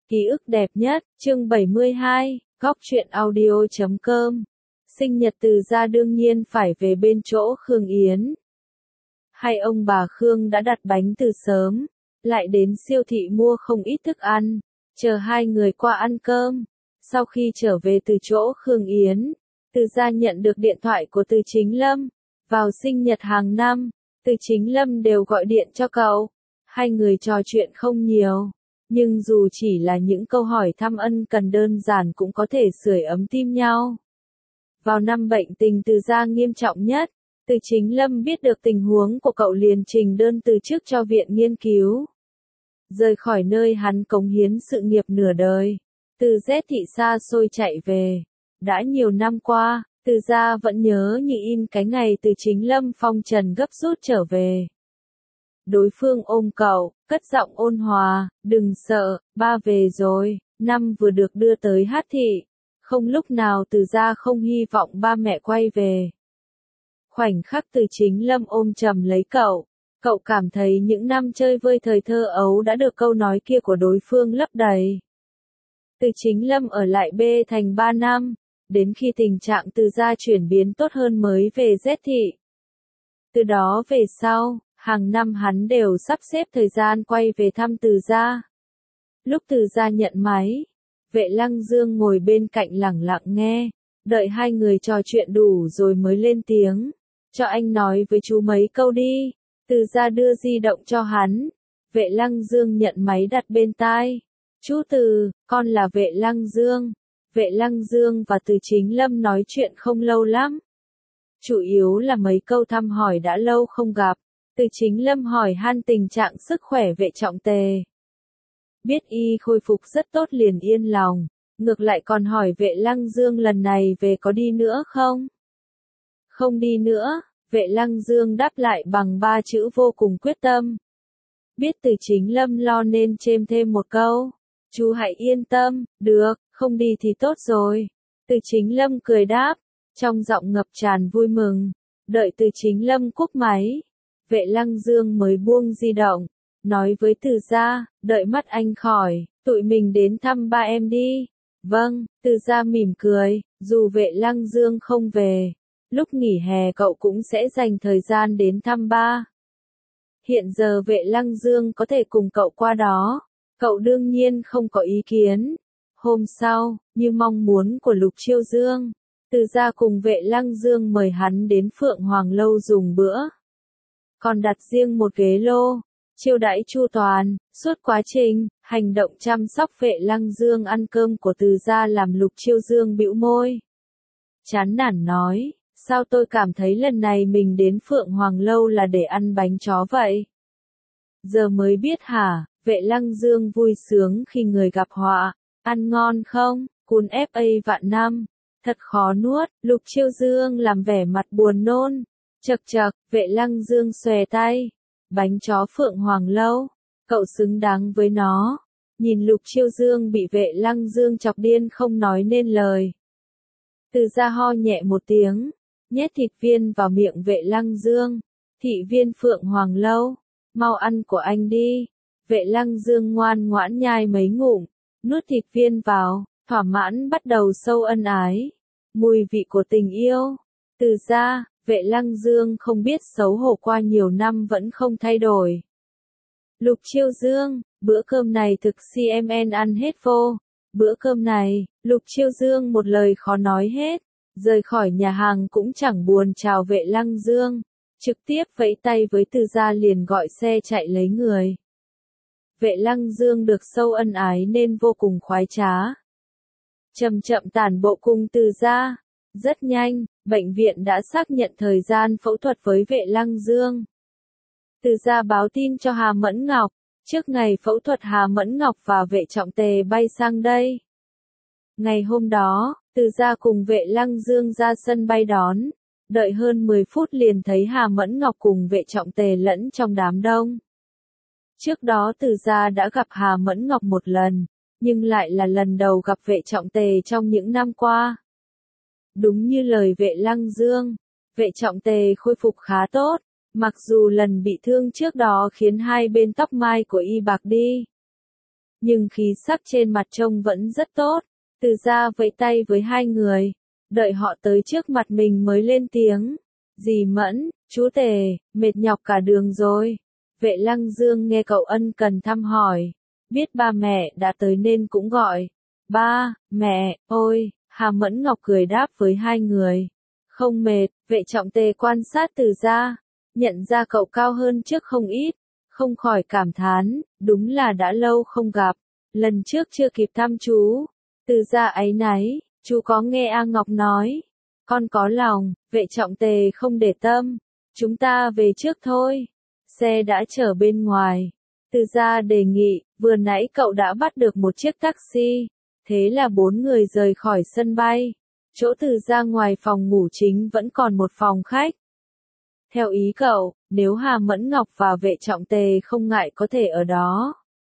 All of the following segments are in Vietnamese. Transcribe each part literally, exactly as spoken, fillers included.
Ký ức đẹp nhất, chương bảy mươi hai, góc truyện audio chấm com. Sinh nhật Từ Gia đương nhiên phải về bên chỗ Khương Yến. Hai ông bà Khương đã đặt bánh từ sớm, lại đến siêu thị mua không ít thức ăn, chờ hai người qua ăn cơm. Sau khi trở về từ chỗ Khương Yến, Từ Gia nhận được điện thoại của Từ Chính Lâm. Vào sinh nhật hàng năm, Từ Chính Lâm đều gọi điện cho cậu. Hai người trò chuyện không nhiều, nhưng dù chỉ là những câu hỏi thăm ân cần đơn giản cũng có thể sưởi ấm tim nhau. Vào năm bệnh tình Từ Gia nghiêm trọng nhất, Từ Chính Lâm biết được tình huống của cậu liền trình đơn từ chức cho viện nghiên cứu. Rời khỏi nơi hắn cống hiến sự nghiệp nửa đời, từ Z thị xa xôi chạy về. Đã nhiều năm qua, Từ Gia vẫn nhớ như in cái ngày Từ Chính Lâm phong trần gấp rút trở về. Đối phương ôm cậu, cất giọng ôn hòa, đừng sợ, ba về rồi, năm vừa được đưa tới Hát thị. Không lúc nào Từ Gia không hy vọng ba mẹ quay về. Khoảnh khắc Từ Chính Lâm ôm chầm lấy cậu, cậu cảm thấy những năm chơi vơi thời thơ ấu đã được câu nói kia của đối phương lấp đầy. Từ Chính Lâm ở lại B thành ba năm, đến khi tình trạng Từ Gia chuyển biến tốt hơn mới về Z thị. Từ đó về sau, hàng năm hắn đều sắp xếp thời gian quay về thăm Từ Gia. Lúc Từ Gia nhận máy, Vệ Lăng Dương ngồi bên cạnh lẳng lặng nghe, đợi hai người trò chuyện đủ rồi mới lên tiếng. Cho anh nói với chú mấy câu đi. Từ Gia đưa di động cho hắn. Vệ Lăng Dương nhận máy đặt bên tai. Chú Từ, con là Vệ Lăng Dương. Vệ Lăng Dương và Từ Chính Lâm nói chuyện không lâu lắm. Chủ yếu là mấy câu thăm hỏi đã lâu không gặp. Từ Chính Lâm hỏi han tình trạng sức khỏe Vệ Trọng Tề. Biết y khôi phục rất tốt liền yên lòng. Ngược lại còn hỏi Vệ Lăng Dương lần này về có đi nữa không? Không đi nữa, Vệ Lăng Dương đáp lại bằng ba chữ vô cùng quyết tâm. Biết Từ Chính Lâm lo nên chêm thêm một câu. Chú hãy yên tâm, được, không đi thì tốt rồi. Từ Chính Lâm cười đáp, trong giọng ngập tràn vui mừng. Đợi Từ Chính Lâm cúp máy, Vệ Lăng Dương mới buông di động, nói với Từ Gia, đợi mắt anh khỏi, tụi mình đến thăm ba em đi. Vâng, Từ Gia mỉm cười, dù Vệ Lăng Dương không về, lúc nghỉ hè cậu cũng sẽ dành thời gian đến thăm ba. Hiện giờ Vệ Lăng Dương có thể cùng cậu qua đó, cậu đương nhiên không có ý kiến. Hôm sau, như mong muốn của Lục Chiêu Dương, Từ Gia cùng Vệ Lăng Dương mời hắn đến Phượng Hoàng Lâu dùng bữa. Còn đặt riêng một ghế lô, chiêu đãi chu toàn. Suốt quá trình, hành động chăm sóc Vệ Lăng Dương ăn cơm của Từ Gia làm Lục Chiêu Dương bĩu môi. Chán nản nói, sao tôi cảm thấy lần này mình đến Phượng Hoàng Lâu là để ăn bánh chó vậy? Giờ mới biết hả? Vệ Lăng Dương vui sướng khi người gặp họa. Ăn ngon không? Cún ép a vạn năm. Thật khó nuốt. Lục Chiêu Dương làm vẻ mặt buồn nôn. Chậc chậc, Vệ Lăng Dương xòe tay. Bánh chó Phượng Hoàng Lâu. Cậu xứng đáng với nó. Nhìn Lục Chiêu Dương bị Vệ Lăng Dương chọc điên không nói nên lời. Từ Gia ho nhẹ một tiếng, nhét thịt viên vào miệng Vệ Lăng Dương. Thị viên Phượng Hoàng Lâu, mau ăn của anh đi. Vệ Lăng Dương ngoan ngoãn nhai mấy ngụm, nuốt thịt viên vào, thỏa mãn bắt đầu sâu ân ái. Mùi vị của tình yêu. Từ Gia, Vệ Lăng Dương không biết xấu hổ qua nhiều năm vẫn không thay đổi. Lục Chiêu Dương, bữa cơm này thực xê em en ăn hết vô. Bữa cơm này, Lục Chiêu Dương một lời khó nói hết. Rời khỏi nhà hàng cũng chẳng buồn chào Vệ Lăng Dương. Trực tiếp vẫy tay với Từ Gia liền gọi xe chạy lấy người. Vệ Lăng Dương được sâu ân ái nên vô cùng khoái trá. Chậm chậm tản bộ cùng Từ Gia. Rất nhanh, bệnh viện đã xác nhận thời gian phẫu thuật với Vệ Lăng Dương. Từ Gia báo tin cho Hà Mẫn Ngọc. Trước ngày phẫu thuật Hà Mẫn Ngọc và Vệ Trọng Tề bay sang đây. Ngày hôm đó, Từ Gia cùng Vệ Lăng Dương ra sân bay đón. Đợi hơn mười phút liền thấy Hà Mẫn Ngọc cùng Vệ Trọng Tề lẫn trong đám đông. Trước đó Từ Gia đã gặp Hà Mẫn Ngọc một lần, nhưng lại là lần đầu gặp Vệ Trọng Tề trong những năm qua. Đúng như lời Vệ Lăng Dương, Vệ Trọng Tề khôi phục khá tốt, mặc dù lần bị thương trước đó khiến hai bên tóc mai của y bạc đi. nhưng khí sắc trên mặt trông vẫn rất tốt. Từ gia vẫy tay với hai người, đợi họ tới trước mặt mình mới lên tiếng. Dì Mẫn, chú Tề, mệt nhọc cả đường rồi. Vệ Lăng Dương nghe cậu ân cần thăm hỏi, biết ba mẹ đã tới nên cũng gọi. Ba, mẹ, ôi, Hà Mẫn Ngọc cười đáp với hai người. Không mệt, Vệ Trọng Tề quan sát Từ gia, nhận ra cậu cao hơn trước không ít, không khỏi cảm thán, đúng là đã lâu không gặp, lần trước chưa kịp thăm chú. Từ gia áy náy, chú có nghe A Ngọc nói, con có lòng. Vệ Trọng Tề không để tâm, chúng ta về trước thôi. Xe đã chờ bên ngoài. Từ gia đề nghị, vừa nãy cậu đã bắt được một chiếc taxi, thế là bốn người rời khỏi sân bay. Chỗ Từ gia ngoài phòng ngủ chính vẫn còn một phòng khách. Theo ý cậu, nếu Hà Mẫn Ngọc và Vệ Trọng Tề không ngại có thể ở đó,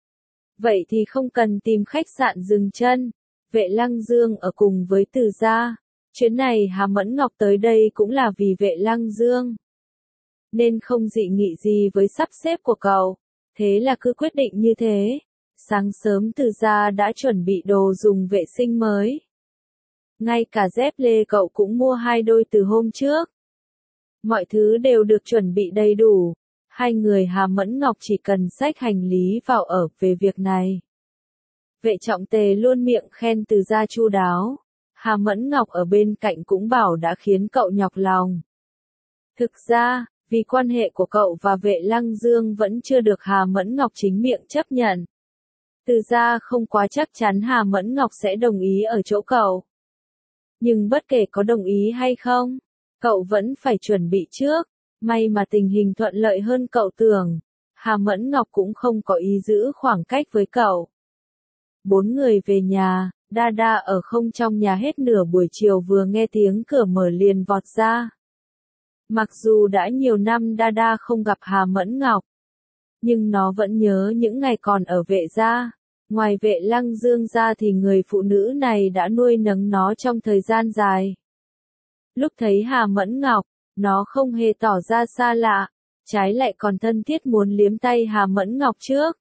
vậy thì không cần tìm khách sạn dừng chân. Vệ Lăng Dương ở cùng với Từ gia. Chuyến này Hà Mẫn Ngọc tới đây cũng là vì Vệ Lăng Dương, nên không dị nghị gì với sắp xếp của cậu. Thế là cứ quyết định như thế. Sáng sớm Từ gia đã chuẩn bị đồ dùng vệ sinh mới. Ngay cả dép lê cậu cũng mua hai đôi từ hôm trước. Mọi thứ đều được chuẩn bị đầy đủ. Hai người Hà Mẫn Ngọc chỉ cần xách hành lý vào ở về việc này. Vệ Trọng Tề luôn miệng khen Từ gia chu đáo. Hà Mẫn Ngọc ở bên cạnh cũng bảo đã khiến cậu nhọc lòng. Thực ra, vì quan hệ của cậu và Vệ Lăng Dương vẫn chưa được Hà Mẫn Ngọc chính miệng chấp nhận. Từ gia không quá chắc chắn Hà Mẫn Ngọc sẽ đồng ý ở chỗ cậu. Nhưng bất kể có đồng ý hay không, cậu vẫn phải chuẩn bị trước. May mà tình hình thuận lợi hơn cậu tưởng. Hà Mẫn Ngọc cũng không có ý giữ khoảng cách với cậu. Bốn người về nhà, Đa ở không trong nhà hết nửa buổi chiều vừa nghe tiếng cửa mở liền vọt ra. Mặc dù đã nhiều năm Đa không gặp Hà Mẫn Ngọc, nhưng nó vẫn nhớ những ngày còn ở Vệ gia. Ngoài Vệ Lăng Dương ra thì người phụ nữ này đã nuôi nấng nó trong thời gian dài. Lúc thấy Hà Mẫn Ngọc, nó không hề tỏ ra xa lạ, trái lại còn thân thiết muốn liếm tay Hà Mẫn Ngọc trước.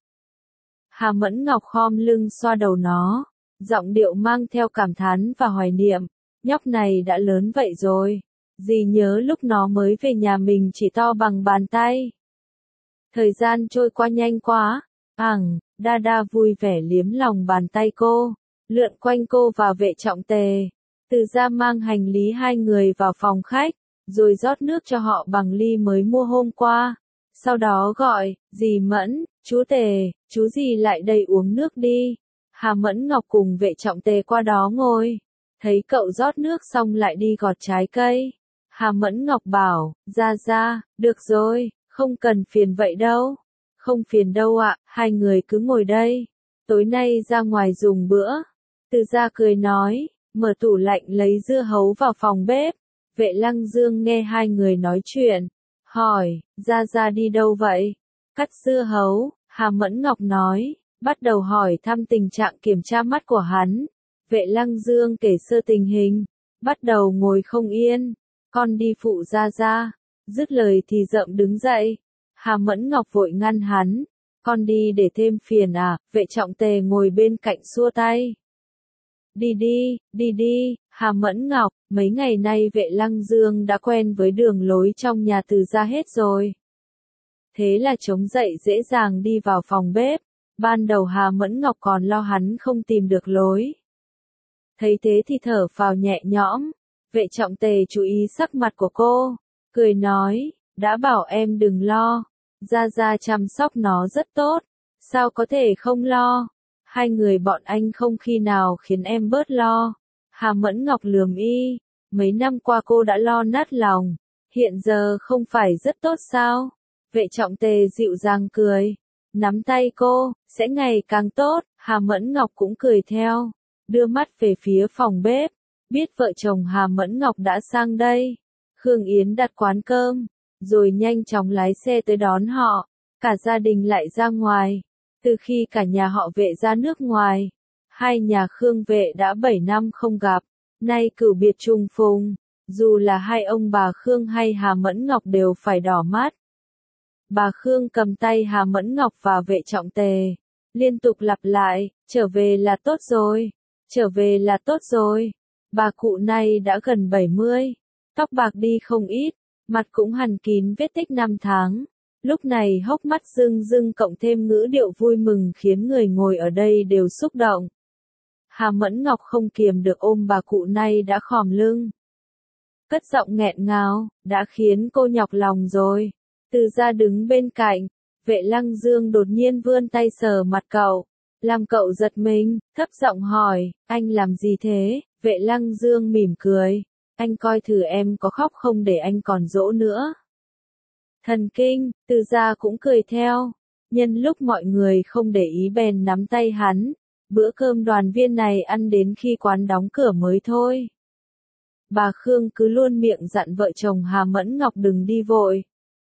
Hà Mẫn Ngọc khom lưng xoa đầu nó, giọng điệu mang theo cảm thán và hoài niệm. Nhóc này đã lớn vậy rồi. Dì nhớ lúc nó mới về nhà mình chỉ to bằng bàn tay. Thời gian trôi qua nhanh quá. Ẳng, Đa vui vẻ liếm lòng bàn tay cô, lượn quanh cô và Vệ Trọng Tề. Từ gia mang hành lý hai người vào phòng khách, rồi rót nước cho họ bằng ly mới mua hôm qua. Sau đó gọi, dì Mẫn, chú Tề, chú dì lại đây uống nước đi. Hà Mẫn Ngọc cùng Vệ Trọng Tề qua đó ngồi. Thấy cậu rót nước xong lại đi gọt trái cây. Hà Mẫn Ngọc bảo, ra ra, được rồi, không cần phiền vậy đâu. Không phiền đâu ạ, hai người cứ ngồi đây. Tối nay ra ngoài dùng bữa. Từ gia cười nói, mở tủ lạnh lấy dưa hấu vào phòng bếp. Vệ Lăng Dương nghe hai người nói chuyện, hỏi, ra ra đi đâu vậy? Cắt dưa hấu, Hà Mẫn Ngọc nói, bắt đầu hỏi thăm tình trạng kiểm tra mắt của hắn. Vệ Lăng Dương kể sơ tình hình, bắt đầu ngồi không yên, con đi phụ ra ra. Dứt lời thì rậm đứng dậy. Hà Mẫn Ngọc vội ngăn hắn, con đi để thêm phiền à? Vệ Trọng Tề ngồi bên cạnh xua tay. Đi đi, đi đi, Hà Mẫn Ngọc, mấy ngày nay Vệ Lăng Dương đã quen với đường lối trong nhà Từ gia hết rồi. Thế là chống dậy dễ dàng đi vào phòng bếp. Ban đầu Hà Mẫn Ngọc còn lo hắn không tìm được lối. Thấy thế thì thở phào nhẹ nhõm. Vệ Trọng Tề chú ý sắc mặt của cô, cười nói, đã bảo em đừng lo, Gia Gia chăm sóc nó rất tốt, sao có thể không lo, hai người bọn anh không khi nào khiến em bớt lo. Hà Mẫn Ngọc lườm y, mấy năm qua cô đã lo nát lòng, hiện giờ không phải rất tốt sao? Vệ Trọng Tề dịu dàng cười, nắm tay cô, sẽ ngày càng tốt. Hà Mẫn Ngọc cũng cười theo, đưa mắt về phía phòng bếp, biết vợ chồng Hà Mẫn Ngọc đã sang đây. Khương Yến đặt quán cơm, rồi nhanh chóng lái xe tới đón họ, cả gia đình lại ra ngoài. Từ khi cả nhà họ Vệ ra nước ngoài, hai nhà Khương Vệ đã bảy năm không gặp, nay cửu biệt trùng phùng, dù là hai ông bà Khương hay Hà Mẫn Ngọc đều phải đỏ mắt. Bà Khương cầm tay Hà Mẫn Ngọc và Vệ Trọng Tề, Liên tục lặp lại, trở về là tốt rồi, trở về là tốt rồi. Bà cụ này đã gần bảy mươi, tóc bạc đi không ít, mặt cũng hằn kín vết tích năm tháng. Lúc này hốc mắt rưng rưng cộng thêm ngữ điệu vui mừng khiến người ngồi ở đây đều xúc động. Hà Mẫn Ngọc không kiềm được ôm bà cụ này đã khom lưng. Cất giọng nghẹn ngào, đã khiến cô nhọc lòng rồi. Từ Gia đứng bên cạnh, Vệ Lăng Dương đột nhiên vươn tay sờ mặt cậu, làm cậu giật mình, thấp giọng hỏi, anh làm gì thế? Vệ Lăng Dương mỉm cười, anh coi thử em có khóc không để anh còn dỗ nữa. Thần kinh, Từ Gia cũng cười theo, nhân lúc mọi người không để ý bèn nắm tay hắn, bữa cơm đoàn viên này ăn đến khi quán đóng cửa mới thôi. Bà Khương cứ luôn miệng dặn vợ chồng Hà Mẫn Ngọc đừng đi vội.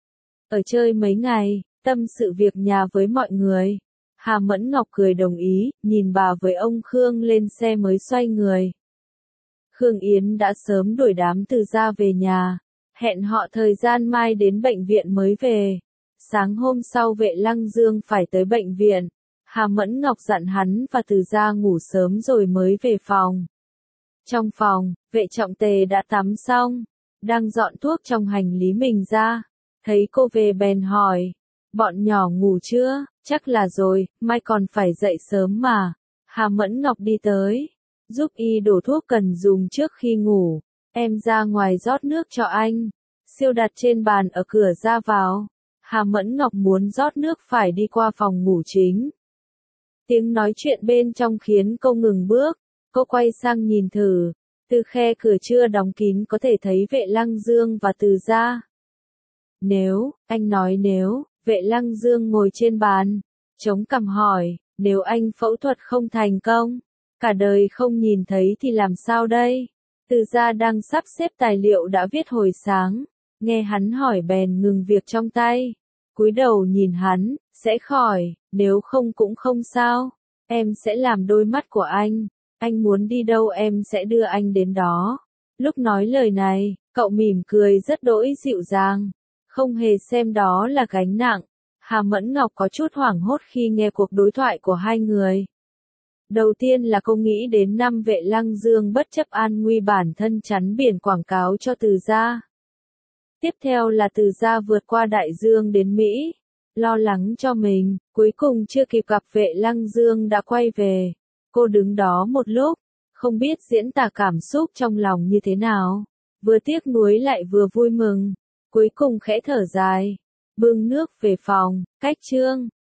Ở chơi mấy ngày, tâm sự việc nhà với mọi người. Hà Mẫn Ngọc cười đồng ý, nhìn bà với ông Khương lên xe mới xoay người. Khương Yến đã sớm đuổi đám Từ Gia về nhà, hẹn họ thời gian mai đến bệnh viện mới về. Sáng hôm sau Vệ Lăng Dương phải tới bệnh viện, Hà Mẫn Ngọc dặn hắn và Từ Gia ngủ sớm rồi mới về phòng. Trong phòng, Vệ Trọng Tề đã tắm xong, đang dọn thuốc trong hành lý mình ra, thấy cô về bèn hỏi, bọn nhỏ ngủ chưa? Chắc là rồi, mai còn phải dậy sớm mà. Hà Mẫn Ngọc đi tới, giúp y đổ thuốc cần dùng trước khi ngủ, em ra ngoài rót nước cho anh. Siêu đặt trên bàn ở cửa ra vào, Hà Mẫn Ngọc muốn rót nước phải đi qua phòng ngủ chính. Tiếng nói chuyện bên trong khiến cô ngừng bước, cô quay sang nhìn thử, từ khe cửa chưa đóng kín có thể thấy Vệ Lăng Dương và Từ Gia. Nếu, anh nói nếu, Vệ Lăng Dương ngồi trên bàn, chống cằm hỏi, nếu anh phẫu thuật không thành công, cả đời không nhìn thấy thì làm sao đây? Từ Gia đang sắp xếp tài liệu đã viết hồi sáng, nghe hắn hỏi bèn ngừng việc trong tay, cúi đầu nhìn hắn, sẽ khỏi, nếu không cũng không sao, em sẽ làm đôi mắt của anh, anh muốn đi đâu em sẽ đưa anh đến đó. Lúc nói lời này, cậu mỉm cười rất đỗi dịu dàng, không hề xem đó là gánh nặng. Hà Mẫn Ngọc có chút hoảng hốt khi nghe cuộc đối thoại của hai người. Đầu tiên là cô nghĩ đến năm Vệ Lăng Dương bất chấp an nguy bản thân chắn biển quảng cáo cho Từ Gia. Tiếp theo là Từ Gia vượt qua đại dương đến Mỹ, lo lắng cho mình, cuối cùng chưa kịp gặp Vệ Lăng Dương đã quay về. Cô đứng đó một lúc, không biết diễn tả cảm xúc trong lòng như thế nào, vừa tiếc nuối lại vừa vui mừng, cuối cùng khẽ thở dài, bưng nước về phòng, cách chương.